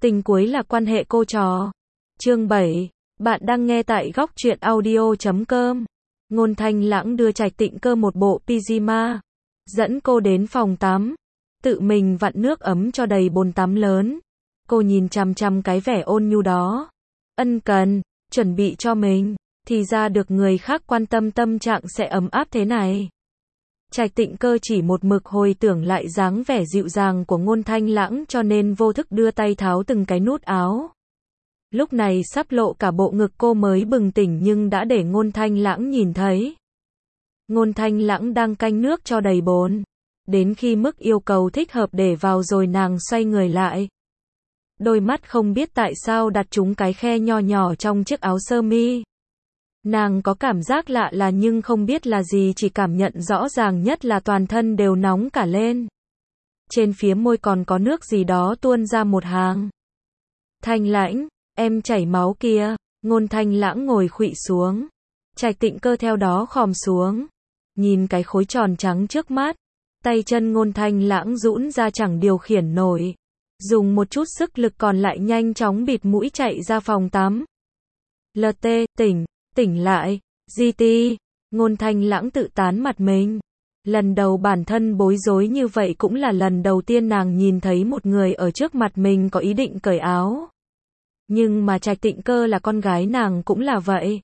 Tình cuối là quan hệ cô trò. Chương 7. Bạn đang nghe tại góc truyện audio.com. Ngôn Thanh Lãng đưa Trạch Tịnh Cơ một bộ pyjama, dẫn cô đến phòng tắm, tự mình vặn nước ấm cho đầy bồn tắm lớn. Cô nhìn chằm chằm cái vẻ ôn nhu đó, ân cần, chuẩn bị cho mình, thì ra được người khác quan tâm tâm trạng sẽ ấm áp thế này. Trạch Tịnh Cơ chỉ một mực hồi tưởng lại dáng vẻ dịu dàng của Ngôn Thanh Lãng cho nên vô thức đưa tay tháo từng cái nút áo. Lúc này sắp lộ cả bộ ngực cô mới bừng tỉnh nhưng đã để Ngôn Thanh Lãng nhìn thấy. Ngôn Thanh Lãng đang canh nước cho đầy bồn. Đến khi mức yêu cầu thích hợp để vào rồi nàng xoay người lại. Đôi mắt không biết tại sao đặt trúng cái khe nho nhỏ trong chiếc áo sơ mi. Nàng có cảm giác lạ là nhưng không biết là gì, chỉ cảm nhận rõ ràng nhất là toàn thân đều nóng cả lên. Trên phía môi còn có nước gì đó tuôn ra một hàng. Thanh Lãng, em chảy máu kìa. Ngôn Thanh Lãng ngồi khuỵu xuống. Trạch Tịnh Cơ theo đó khom xuống. Nhìn cái khối tròn trắng trước mắt. Tay chân Ngôn Thanh Lãng rũn ra chẳng điều khiển nổi. Dùng một chút sức lực còn lại nhanh chóng bịt mũi chạy ra phòng tắm. LT, tỉnh lại, GT. Ngôn Thanh Lãng tự tán mặt mình. Lần đầu bản thân bối rối như vậy cũng là lần đầu tiên nàng nhìn thấy một người ở trước mặt mình có ý định cởi áo. Nhưng mà Trạch Tịnh Cơ là con gái nàng cũng là vậy.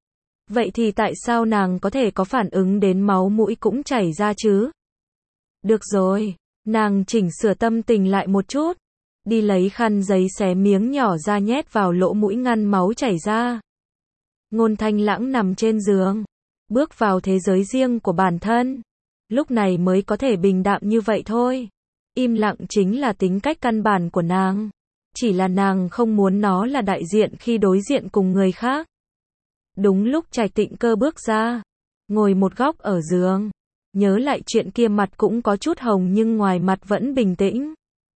Vậy thì tại sao nàng có thể có phản ứng đến máu mũi cũng chảy ra chứ? Được rồi, nàng chỉnh sửa tâm tình lại một chút. Đi lấy khăn giấy xé miếng nhỏ ra nhét vào lỗ mũi ngăn máu chảy ra. Ngôn Thanh Lãng nằm trên giường, bước vào thế giới riêng của bản thân. Lúc này mới có thể bình đạm như vậy thôi. Im lặng chính là tính cách căn bản của nàng. Chỉ là nàng không muốn nó là đại diện khi đối diện cùng người khác. Đúng lúc Trạch Tịnh Cơ bước ra, ngồi một góc ở giường. Nhớ lại chuyện kia mặt cũng có chút hồng nhưng ngoài mặt vẫn bình tĩnh.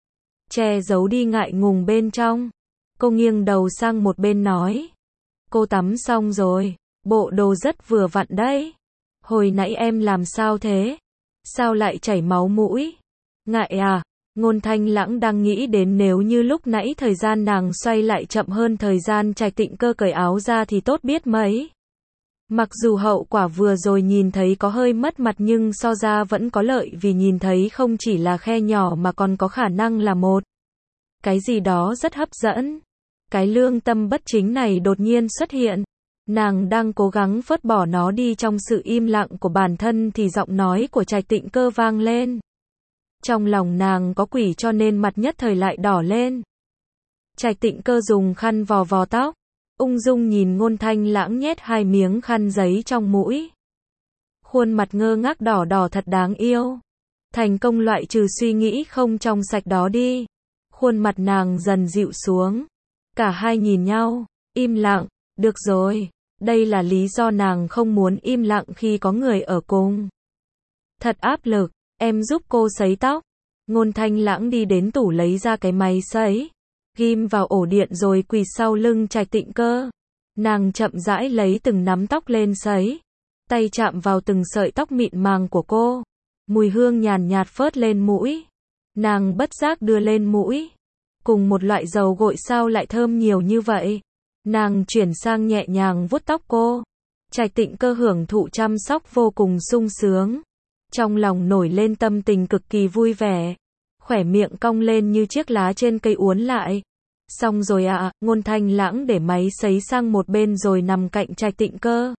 Che giấu đi ngại ngùng bên trong. Cô nghiêng đầu sang một bên nói. Cô tắm xong rồi, bộ đồ rất vừa vặn đấy. Hồi nãy em làm sao thế? Sao lại chảy máu mũi? Ngại à? Ngôn Thanh Lãng đang nghĩ đến nếu như lúc nãy thời gian nàng xoay lại chậm hơn thời gian Trạch Tịnh Cơ cởi áo ra thì tốt biết mấy. Mặc dù hậu quả vừa rồi nhìn thấy có hơi mất mặt nhưng so ra vẫn có lợi vì nhìn thấy không chỉ là khe nhỏ mà còn có khả năng là một cái gì đó rất hấp dẫn. Cái lương tâm bất chính này đột nhiên xuất hiện. Nàng đang cố gắng phớt bỏ nó đi trong sự im lặng của bản thân thì giọng nói của Trạch Tịnh Cơ vang lên. Trong lòng nàng có quỷ cho nên mặt nhất thời lại đỏ lên. Trạch Tịnh Cơ dùng khăn vò vò tóc, ung dung nhìn Ngôn Thanh Lãng nhét hai miếng khăn giấy trong mũi. Khuôn mặt ngơ ngác đỏ đỏ thật đáng yêu. Thành công loại trừ suy nghĩ không trong sạch đó đi. Khuôn mặt nàng dần dịu xuống. Cả hai nhìn nhau, im lặng. Được rồi, đây là lý do nàng không muốn im lặng khi có người ở cùng. Thật áp lực, em giúp cô sấy tóc. Ngôn Thanh Lãng đi đến tủ lấy ra cái máy sấy, ghim vào ổ điện rồi quỳ sau lưng Trạch Tịnh Cơ. Nàng chậm rãi lấy từng nắm tóc lên sấy, tay chạm vào từng sợi tóc mịn màng của cô. Mùi hương nhàn nhạt phớt lên mũi. Nàng bất giác đưa lên mũi. Cùng một loại dầu gội sao lại thơm nhiều như vậy? Nàng chuyển sang nhẹ nhàng vuốt tóc cô. Trạch Tịnh Cơ hưởng thụ chăm sóc vô cùng sung sướng. Trong lòng nổi lên tâm tình cực kỳ vui vẻ. Khỏe miệng cong lên như chiếc lá trên cây uốn lại. Xong rồi ạ, Ngôn Thanh Lãng để máy sấy sang một bên rồi nằm cạnh Trạch Tịnh Cơ.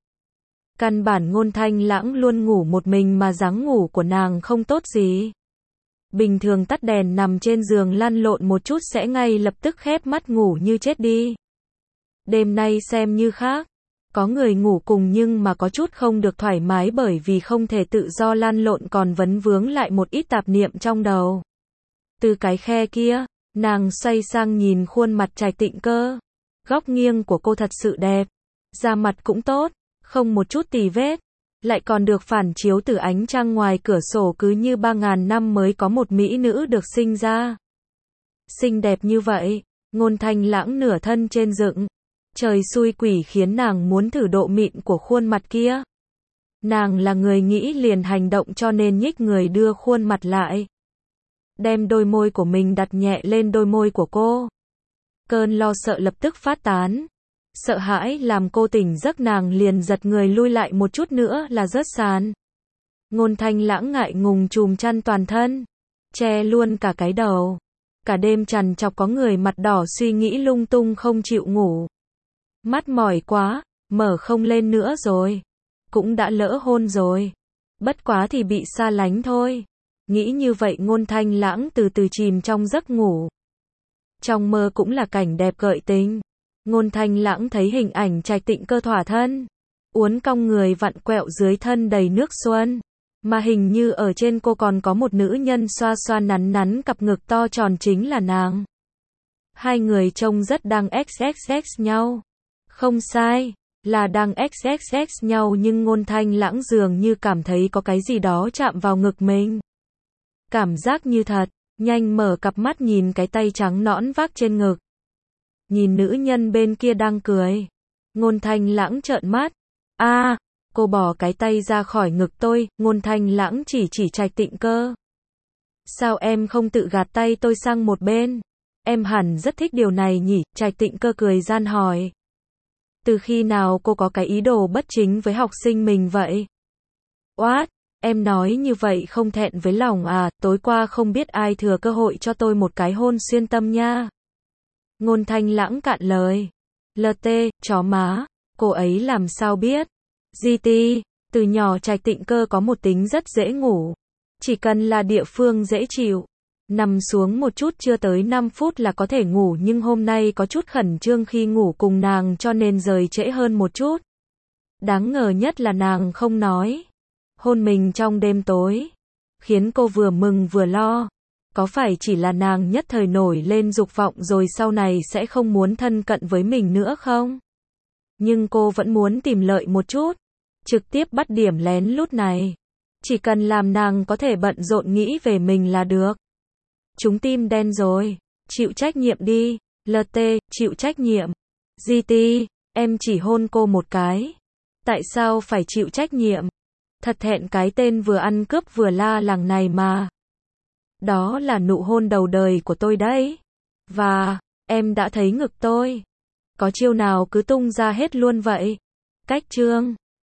Căn bản Ngôn Thanh Lãng luôn ngủ một mình mà dáng ngủ của nàng không tốt gì. Bình thường tắt đèn nằm trên giường lăn lộn một chút sẽ ngay lập tức khép mắt ngủ như chết đi. Đêm nay xem như khác. Có người ngủ cùng nhưng mà có chút không được thoải mái bởi vì không thể tự do lăn lộn còn vấn vướng lại một ít tạp niệm trong đầu. Từ cái khe kia, nàng xoay sang nhìn khuôn mặt Trạch Tịnh Cơ. Góc nghiêng của cô thật sự đẹp. Da mặt cũng tốt, không một chút tì vết. Lại còn được phản chiếu từ ánh trăng ngoài cửa sổ cứ như 3.000 năm mới có một mỹ nữ được sinh ra. Xinh đẹp như vậy, Ngôn Thanh Lãng nửa thân trên dựng. Trời xui quỷ khiến nàng muốn thử độ mịn của khuôn mặt kia. Nàng là người nghĩ liền hành động cho nên nhích người đưa khuôn mặt lại. Đem đôi môi của mình đặt nhẹ lên đôi môi của cô. Cơn lo sợ lập tức phát tán. Sợ hãi làm cô tỉnh giấc, nàng liền giật người lui lại một chút nữa là rớt sàn. Ngôn Thanh Lãng ngại ngùng chùm chăn toàn thân, che luôn cả cái đầu. Cả đêm trằn trọc có người mặt đỏ suy nghĩ lung tung không chịu ngủ. Mắt mỏi quá, mở không lên nữa rồi. Cũng đã lỡ hôn rồi. Bất quá thì bị xa lánh thôi. Nghĩ như vậy Ngôn Thanh Lãng từ từ chìm trong giấc ngủ. Trong mơ cũng là cảnh đẹp gợi tình. Ngôn Thanh Lãng thấy hình ảnh Trạch Tịnh Cơ thỏa thân, uốn cong người vặn quẹo dưới thân đầy nước xuân. Mà hình như ở trên cô còn có một nữ nhân xoa xoa nắn nắn cặp ngực to tròn chính là nàng. Hai người trông rất đang XXX nhau. Không sai, là đang XXX nhau nhưng Ngôn Thanh Lãng dường như cảm thấy có cái gì đó chạm vào ngực mình. Cảm giác như thật, nhanh mở cặp mắt nhìn cái tay trắng nõn vác trên ngực. Nhìn nữ nhân bên kia đang cười. Ngôn Thanh Lãng trợn mắt. Cô bỏ cái tay ra khỏi ngực tôi, Ngôn Thanh Lãng chỉ Trạch Tịnh Cơ. Sao em không tự gạt tay tôi sang một bên? Em hẳn rất thích điều này nhỉ? Trạch Tịnh Cơ cười gian hỏi. Từ khi nào cô có cái ý đồ bất chính với học sinh mình vậy? What? Em nói như vậy không thẹn với lòng à? Tối qua không biết ai thừa cơ hội cho tôi một cái hôn xuyên tâm nha. Ngôn Thanh Lãng cạn lời. LT, chó má. Cô ấy làm sao biết? GT, từ nhỏ Trạch Tịnh Cơ có một tính rất dễ ngủ. Chỉ cần là địa phương dễ chịu, nằm xuống một chút chưa tới 5 phút là có thể ngủ, nhưng hôm nay có chút khẩn trương khi ngủ cùng nàng cho nên rời trễ hơn một chút. Đáng ngờ nhất là nàng không nói. Hôn mình trong đêm tối, khiến cô vừa mừng vừa lo. Có phải chỉ là nàng nhất thời nổi lên dục vọng rồi sau này sẽ không muốn thân cận với mình nữa không? Nhưng cô vẫn muốn tìm lợi một chút. Trực tiếp bắt điểm lén lút này. Chỉ cần làm nàng có thể bận rộn nghĩ về mình là được. Chúng tim đen rồi. Chịu trách nhiệm đi. LT, chịu trách nhiệm. GT, em chỉ hôn cô một cái. Tại sao phải chịu trách nhiệm? Thật thẹn cái tên vừa ăn cướp vừa la làng này mà. Đó là nụ hôn đầu đời của tôi đấy. Và, em đã thấy ngực tôi. Có chiêu nào cứ tung ra hết luôn vậy? Cách chương